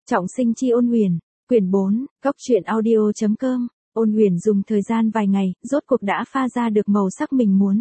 Trọng sinh chi Ôn Huyền, quyển 4, góc truyện audio.com. Ôn Huyền dùng thời gian vài ngày, rốt cuộc đã pha ra được màu sắc mình muốn.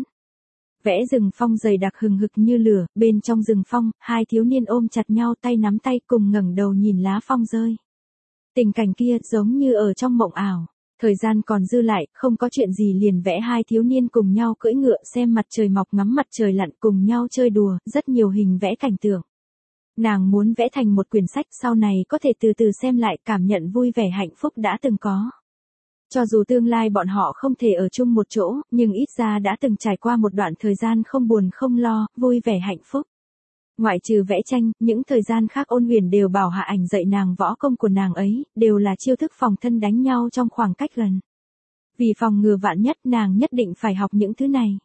Vẽ rừng phong dày đặc hừng hực như lửa, bên trong rừng phong, hai thiếu niên ôm chặt nhau tay nắm tay cùng ngẩng đầu nhìn lá phong rơi. Tình cảnh kia giống như ở trong mộng ảo. Thời gian còn dư lại, không có chuyện gì liền vẽ hai thiếu niên cùng nhau cưỡi ngựa xem mặt trời mọc ngắm mặt trời lặn cùng nhau chơi đùa, rất nhiều hình vẽ cảnh tượng. Nàng muốn vẽ thành một quyển sách sau này có thể từ từ xem lại cảm nhận vui vẻ hạnh phúc đã từng có. Cho dù tương lai bọn họ không thể ở chung một chỗ, nhưng ít ra đã từng trải qua một đoạn thời gian không buồn không lo, vui vẻ hạnh phúc. Ngoại trừ vẽ tranh, những thời gian khác Ôn Huyền đều bảo Hạ Ảnh dạy nàng võ công của nàng ấy, đều là chiêu thức phòng thân đánh nhau trong khoảng cách gần. Vì phòng ngừa vạn nhất nàng nhất định phải học những thứ này.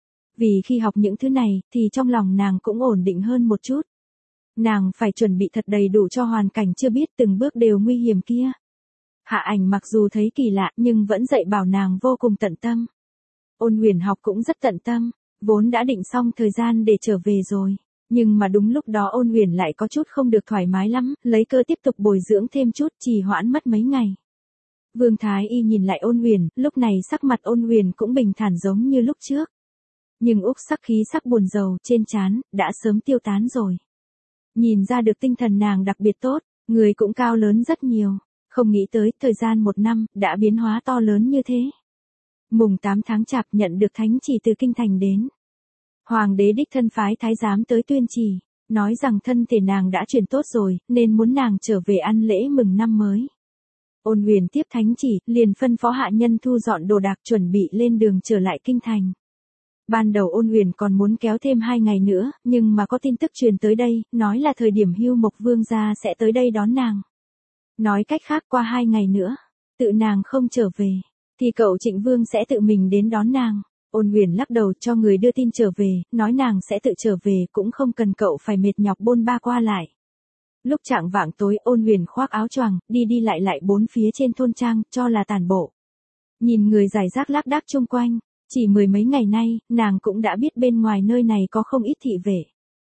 Vì khi học những thứ này, thì trong lòng nàng cũng ổn định hơn một chút. Nàng phải chuẩn bị thật đầy đủ cho hoàn cảnh chưa biết từng bước đều nguy hiểm kia. Hạ Ảnh mặc dù thấy kỳ lạ nhưng vẫn dạy bảo nàng vô cùng tận tâm. Ôn Huyền học cũng rất tận tâm, vốn đã định xong thời gian để trở về rồi. Nhưng mà đúng lúc đó Ôn Huyền lại có chút không được thoải mái lắm, lấy cơ tiếp tục bồi dưỡng thêm chút, trì hoãn mất mấy ngày. Vương Thái Y nhìn lại Ôn Huyền, lúc này sắc mặt Ôn Huyền cũng bình thản giống như lúc trước. Nhưng úc sắc khí sắc buồn rầu trên trán đã sớm tiêu tán rồi. Nhìn ra được tinh thần nàng đặc biệt tốt, người cũng cao lớn rất nhiều, không nghĩ tới thời gian 1 năm đã biến hóa to lớn như thế. Mùng 8 tháng Chạp nhận được thánh chỉ từ kinh thành đến. Hoàng đế đích thân phái thái giám tới tuyên chỉ, nói rằng thân thể nàng đã chuyển tốt rồi, nên muốn nàng trở về ăn lễ mừng năm mới. Ôn Huyền tiếp thánh chỉ, liền phân phó hạ nhân thu dọn đồ đạc chuẩn bị lên đường trở lại kinh thành. Ban đầu Ôn Huyền còn muốn kéo thêm 2 ngày nữa, nhưng mà có tin tức truyền tới đây, nói là thời điểm Hưu Mộc Vương gia sẽ tới đây đón nàng. Nói cách khác qua 2 ngày nữa, tự nàng không trở về, thì cậu Trịnh Vương sẽ tự mình đến đón nàng. Ôn Huyền lắc đầu cho người đưa tin trở về, nói nàng sẽ tự trở về cũng không cần cậu phải mệt nhọc bôn ba qua lại. Lúc chạng vạng tối Ôn Huyền khoác áo choàng, đi lại bốn phía trên thôn trang, cho là tản bộ. Nhìn người rải rác lác đác chung quanh, chỉ 10 mấy ngày nay, nàng cũng đã biết bên ngoài nơi này có không ít thị vệ.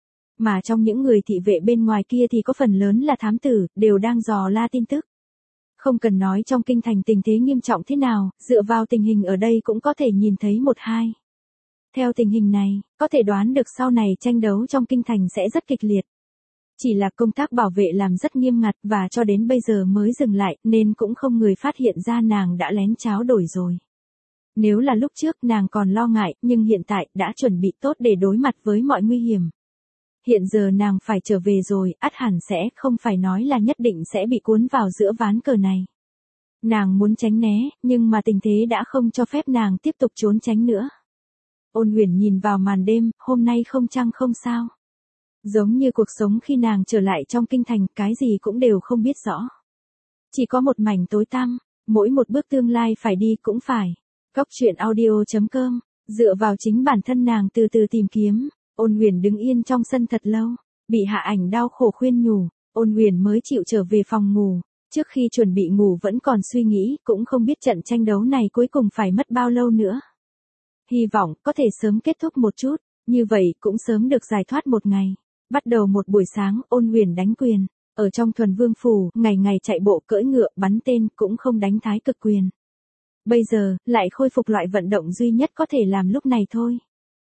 Mà trong những người thị vệ bên ngoài kia thì có phần lớn là thám tử, đều đang dò la tin tức. Không cần nói trong kinh thành tình thế nghiêm trọng thế nào, dựa vào tình hình ở đây cũng có thể nhìn thấy 1-2. Theo tình hình này, có thể đoán được sau này tranh đấu trong kinh thành sẽ rất kịch liệt. Chỉ là công tác bảo vệ làm rất nghiêm ngặt và cho đến bây giờ mới dừng lại nên cũng không người phát hiện ra nàng đã lén tráo đổi rồi. Nếu là lúc trước nàng còn lo ngại nhưng hiện tại đã chuẩn bị tốt để đối mặt với mọi nguy hiểm. Hiện giờ nàng phải trở về rồi, ắt hẳn sẽ không phải nói là nhất định sẽ bị cuốn vào giữa ván cờ này. Nàng muốn tránh né, nhưng mà tình thế đã không cho phép nàng tiếp tục trốn tránh nữa. Ôn Huyền nhìn vào màn đêm, hôm nay không trăng không sao. Giống như cuộc sống khi nàng trở lại trong kinh thành, cái gì cũng đều không biết rõ. Chỉ có một mảnh tối tăm, mỗi một bước tương lai phải đi cũng phải. Góc truyện audio.com, dựa vào chính bản thân nàng từ từ tìm kiếm. Ôn Huyền đứng yên trong sân thật lâu, bị Hạ Ảnh đau khổ khuyên nhủ, Ôn Huyền mới chịu trở về phòng ngủ. Trước khi chuẩn bị ngủ vẫn còn suy nghĩ, cũng không biết trận tranh đấu này cuối cùng phải mất bao lâu nữa. Hy vọng có thể sớm kết thúc một chút, như vậy cũng sớm được giải thoát một ngày. Bắt đầu một buổi sáng, Ôn Huyền đánh quyền, ở trong Thuần Vương phủ, ngày ngày chạy bộ cưỡi ngựa bắn tên cũng không đánh thái cực quyền. Bây giờ, lại khôi phục loại vận động duy nhất có thể làm lúc này thôi.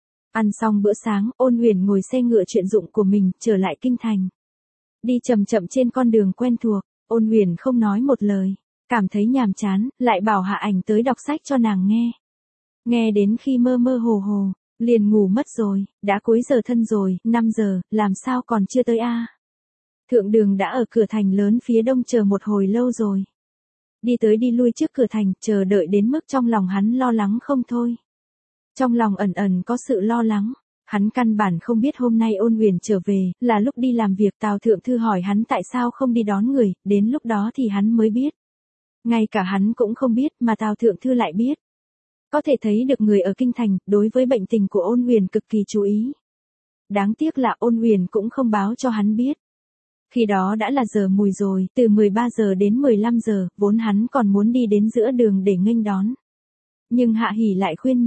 Ăn xong bữa sáng, Ôn Huyền ngồi xe ngựa chuyên dụng của mình, trở lại kinh thành. Đi chậm chậm trên con đường quen thuộc, Ôn Huyền không nói một lời, cảm thấy nhàm chán, lại bảo Hạ Ảnh tới đọc sách cho nàng nghe. Nghe đến khi mơ mơ hồ hồ, liền ngủ mất rồi, đã cuối giờ thân rồi, 5 giờ, làm sao còn chưa tới a? Thượng Đường đã ở cửa thành lớn phía đông chờ một hồi lâu rồi. Đi tới đi lui trước cửa thành, chờ đợi đến mức trong lòng hắn lo lắng không thôi. Trong lòng ẩn ẩn có sự lo lắng, hắn căn bản không biết hôm nay Ôn Huyền trở về, là lúc đi làm việc Tào Thượng Thư hỏi hắn tại sao không đi đón người, đến lúc đó thì hắn mới biết. Ngay cả hắn cũng không biết mà Tào Thượng Thư lại biết. Có thể thấy được người ở kinh thành, đối với bệnh tình của Ôn Huyền cực kỳ chú ý. Đáng tiếc là Ôn Huyền cũng không báo cho hắn biết. Khi đó đã là giờ mùi rồi, từ 13 giờ đến 15 giờ, vốn hắn còn muốn đi đến giữa đường để nghênh đón. Nhưng Hạ Hỉ lại khuyên nhủ,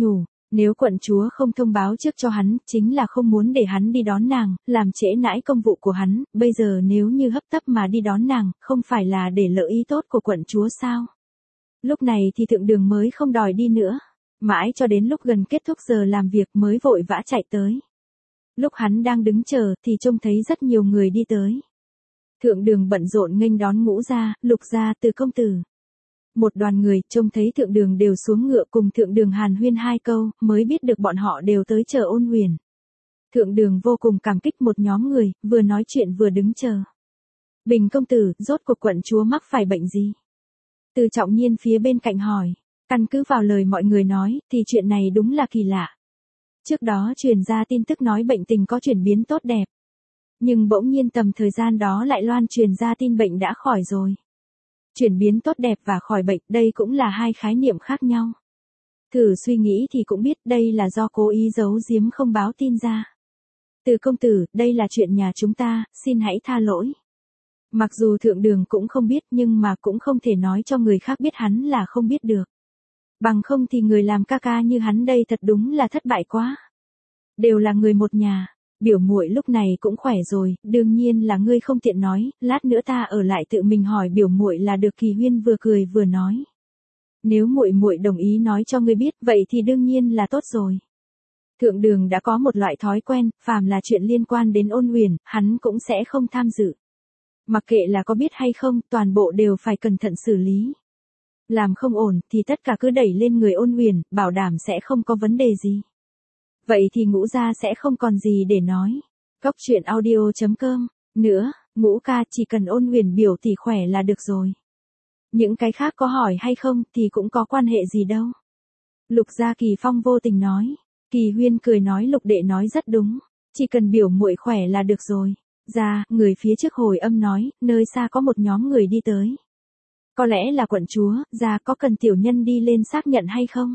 Nếu quận chúa không thông báo trước cho hắn, chính là không muốn để hắn đi đón nàng, làm trễ nãi công vụ của hắn, bây giờ nếu như hấp tấp mà đi đón nàng, không phải là để lỡ ý tốt của quận chúa sao? Lúc này thì Thượng Đường mới không đòi đi nữa, mãi cho đến lúc gần kết thúc giờ làm việc mới vội vã chạy tới. Lúc hắn đang đứng chờ thì trông thấy rất nhiều người đi tới. Thượng Đường bận rộn nghênh đón Ngũ gia, Lục gia, Từ công tử. Một đoàn người trông thấy Thượng Đường đều xuống ngựa cùng Thượng Đường hàn huyên 2 câu, mới biết được bọn họ đều tới chờ Ôn Huyền. Thượng Đường vô cùng cảm kích một nhóm người, vừa nói chuyện vừa đứng chờ. Bình công tử, rốt cuộc quận chúa mắc phải bệnh gì? Từ Trọng Nhiên phía bên cạnh hỏi. Căn cứ vào lời mọi người nói, thì chuyện này đúng là kỳ lạ. Trước đó truyền ra tin tức nói bệnh tình có chuyển biến tốt đẹp. Nhưng bỗng nhiên tầm thời gian đó lại loan truyền ra tin bệnh đã khỏi rồi. Chuyển biến tốt đẹp và khỏi bệnh, đây cũng là 2 khái niệm khác nhau. Thử suy nghĩ thì cũng biết đây là do cố ý giấu giếm không báo tin ra. Từ công tử, đây là chuyện nhà chúng ta, xin hãy tha lỗi. Mặc dù Thượng Đường cũng không biết nhưng mà cũng không thể nói cho người khác biết hắn là không biết được. Bằng không thì người làm ca ca như hắn đây thật đúng là thất bại quá. Đều là người một nhà, biểu muội lúc này cũng khỏe rồi, đương nhiên là ngươi không tiện nói, lát nữa ta ở lại tự mình hỏi biểu muội là được. Kỳ Huyên vừa cười vừa nói. Nếu muội muội đồng ý nói cho ngươi biết, vậy thì đương nhiên là tốt rồi. Thượng Đường đã có một loại thói quen, phàm là chuyện liên quan đến Ôn Huyền, hắn cũng sẽ không tham dự. Mặc kệ là có biết hay không, toàn bộ đều phải cẩn thận xử lý. Làm không ổn thì tất cả cứ đẩy lên người Ôn Huyền, bảo đảm sẽ không có vấn đề gì. Vậy thì Ngũ gia sẽ không còn gì để nói. Cóc truyện audio.com. Nữa, Ngũ ca chỉ cần Ôn Huyền biểu tỷ khỏe là được rồi. Những cái khác có hỏi hay không thì cũng có quan hệ gì đâu. Lục gia Kỳ Phong vô tình nói. Kỳ Huyên cười nói Lục đệ nói rất đúng. Chỉ cần biểu muội khỏe là được rồi. Ra, người phía trước hồi âm nói, nơi xa có một nhóm người đi tới. Có lẽ là quận chúa, ra có cần tiểu nhân đi lên xác nhận hay không?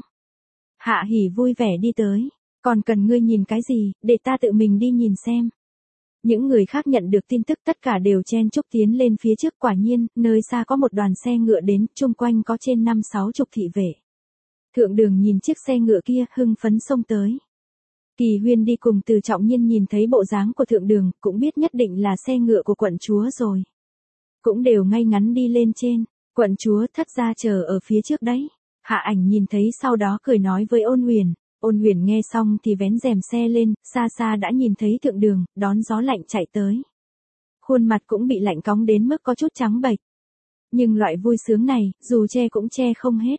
Hạ Hỉ vui vẻ đi tới. Còn cần ngươi nhìn cái gì, để ta tự mình đi nhìn xem. Những người khác nhận được tin tức tất cả đều chen chúc tiến lên phía trước. Quả nhiên, nơi xa có một đoàn xe ngựa đến, chung quanh có trên 5-60 thị vệ. Thượng Đường nhìn chiếc xe ngựa kia, hưng phấn xông tới. Kỳ Huyên đi cùng Từ Trọng Nhiên nhìn thấy bộ dáng của Thượng Đường, cũng biết nhất định là xe ngựa của quận chúa rồi. Cũng đều ngay ngắn đi lên trên, quận chúa thất gia chờ ở phía trước đấy. Hạ Ảnh nhìn thấy sau đó cười nói với Ôn Huyền. Ôn Huyền nghe xong thì vén rèm xe lên, xa xa đã nhìn thấy Thượng Đường, đón gió lạnh chạy tới. Khuôn mặt cũng bị lạnh cóng đến mức có chút trắng bệch. Nhưng loại vui sướng này, dù che cũng che không hết.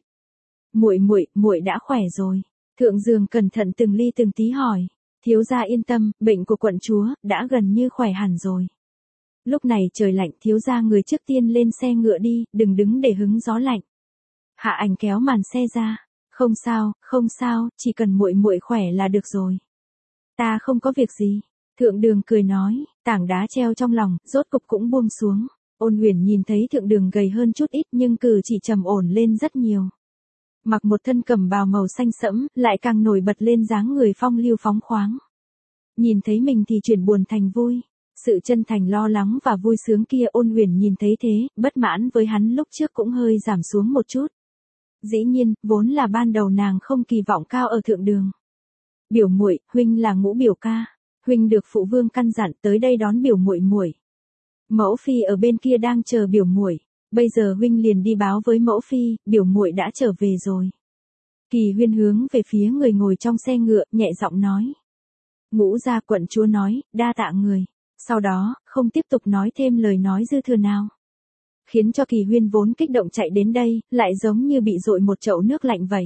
Muội đã khỏe rồi. Thượng Dương cẩn thận từng ly từng tí hỏi. Thiếu gia yên tâm, bệnh của quận chúa đã gần như khỏe hẳn rồi. Lúc này trời lạnh, thiếu gia người trước tiên lên xe ngựa đi, đừng đứng để hứng gió lạnh. Hạ Ảnh kéo màn xe ra. Không sao, chỉ cần muội khỏe là được rồi. Ta không có việc gì. Thượng Đường cười nói, tảng đá treo trong lòng, rốt cục cũng buông xuống. Ôn Huyền nhìn thấy Thượng Đường gầy hơn chút ít nhưng cử chỉ trầm ổn lên rất nhiều. Mặc một thân cẩm bào màu xanh sẫm, lại càng nổi bật lên dáng người phong lưu phóng khoáng. Nhìn thấy mình thì chuyển buồn thành vui. Sự chân thành lo lắng và vui sướng kia Ôn Huyền nhìn thấy thế, bất mãn với hắn lúc trước cũng hơi giảm xuống một chút. Dĩ nhiên, vốn là ban đầu nàng không kỳ vọng cao ở Thượng Đường. Biểu muội, huynh là Ngũ biểu ca, huynh được phụ vương căn dặn tới đây đón biểu muội. Mẫu phi ở bên kia đang chờ biểu muội, bây giờ huynh liền đi báo với mẫu phi, biểu muội đã trở về rồi. Kỳ Huyên hướng về phía người ngồi trong xe ngựa, nhẹ giọng nói. Ngũ gia quận chúa nói, đa tạ người. Sau đó, không tiếp tục nói thêm lời nói dư thừa nào. Khiến cho Kỳ Huyên vốn kích động chạy đến đây, lại giống như bị dội một chậu nước lạnh vậy.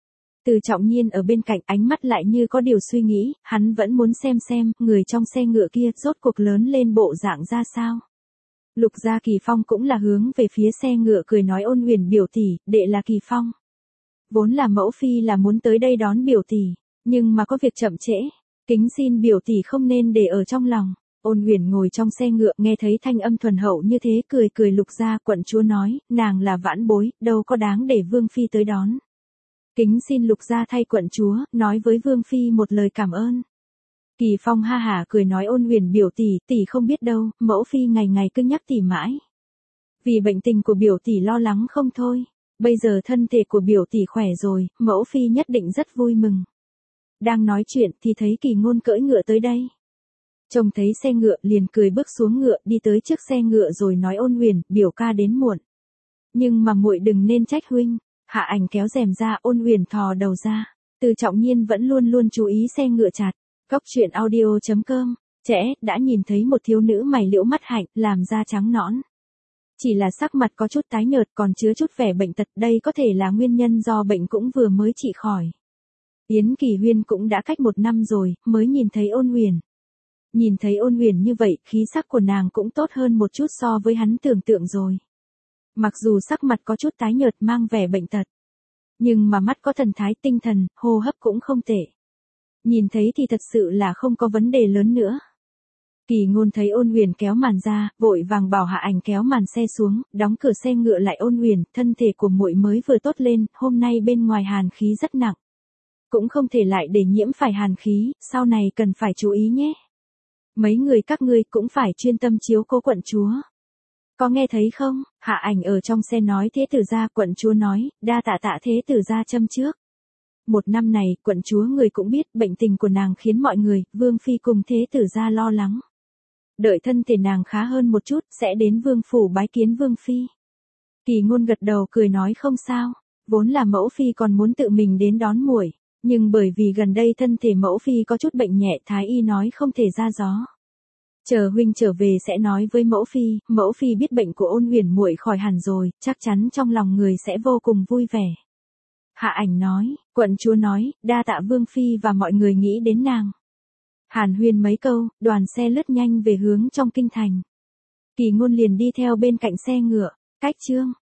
Từ Trọng Nhiên ở bên cạnh ánh mắt lại như có điều suy nghĩ, hắn vẫn muốn xem, người trong xe ngựa kia rốt cuộc lớn lên bộ dạng ra sao. Lục gia Kỳ Phong cũng là hướng về phía xe ngựa cười nói Ôn Huyền biểu tỷ, đệ là Kỳ Phong. Vốn là mẫu phi là muốn tới đây đón biểu tỷ, nhưng mà có việc chậm trễ, kính xin biểu tỷ không nên để ở trong lòng. Ôn Huyền ngồi trong xe ngựa nghe thấy thanh âm thuần hậu như thế cười Lục gia quận chúa nói, nàng là vãn bối, đâu có đáng để vương phi tới đón. Kính xin Lục gia thay quận chúa, nói với vương phi một lời cảm ơn. Kỳ Phong ha hả cười nói Ôn Huyền biểu tỷ không biết đâu, mẫu phi ngày ngày cứ nhắc tỷ mãi. Vì bệnh tình của biểu tỷ lo lắng không thôi, bây giờ thân thể của biểu tỷ khỏe rồi, mẫu phi nhất định rất vui mừng. Đang nói chuyện thì thấy Kỳ Ngôn cưỡi ngựa tới đây. Trông thấy xe ngựa liền cười bước xuống ngựa đi tới trước xe ngựa rồi nói Ôn Huyền, biểu ca đến muộn. Nhưng mà muội đừng nên trách huynh. Hạ Ảnh kéo rèm ra, Ôn Huyền thò đầu ra. Từ Trọng Nhiên vẫn luôn luôn chú ý xe ngựa chặt. Cóc truyện audio.com. Trẻ, đã nhìn thấy một thiếu nữ mày liễu mắt hạnh, làm da trắng nõn. Chỉ là sắc mặt có chút tái nhợt còn chứa chút vẻ bệnh tật, đây có thể là nguyên nhân do bệnh cũng vừa mới trị khỏi. Yến Kỳ Huyên cũng đã cách 1 năm rồi, mới nhìn thấy Ôn Huyền. Nhìn thấy Ôn Huyền như vậy, khí sắc của nàng cũng tốt hơn một chút so với hắn tưởng tượng rồi. Mặc dù sắc mặt có chút tái nhợt mang vẻ bệnh tật, nhưng mà mắt có thần thái tinh thần, hô hấp cũng không tệ. Nhìn thấy thì thật sự là không có vấn đề lớn nữa. Kỳ Ngôn thấy Ôn Huyền kéo màn ra, vội vàng bảo Hạ Ảnh kéo màn xe xuống, đóng cửa xe ngựa lại. Ôn Huyền, thân thể của muội mới vừa tốt lên, hôm nay bên ngoài hàn khí rất nặng. Cũng không thể lại để nhiễm phải hàn khí, sau này cần phải chú ý nhé. Mấy người các ngươi cũng phải chuyên tâm chiếu cố quận chúa. Có nghe thấy không? Hạ Ảnh ở trong xe nói. Thế tử gia. Quận chúa nói, đa tạ tạ thế tử gia châm trước. 1 năm này, quận chúa người cũng biết, bệnh tình của nàng khiến mọi người, Vương Phi cùng thế tử gia lo lắng. Đợi thân thể nàng khá hơn một chút, sẽ đến Vương phủ bái kiến Vương Phi. Kỳ Ngôn gật đầu cười nói không sao, vốn là mẫu Phi còn muốn tự mình đến đón muội, nhưng bởi vì gần đây thân thể mẫu Phi có chút bệnh nhẹ, thái y nói không thể ra gió. Chờ huynh trở về sẽ nói với mẫu Phi biết bệnh của Ôn Huyền muội khỏi hẳn rồi, chắc chắn trong lòng người sẽ vô cùng vui vẻ. Hạ Ảnh nói, quận chúa nói, đa tạ Vương Phi và mọi người nghĩ đến nàng. Hàn huyên mấy câu, đoàn xe lướt nhanh về hướng trong kinh thành. Kỳ Ngôn liền đi theo bên cạnh xe ngựa. Cách chương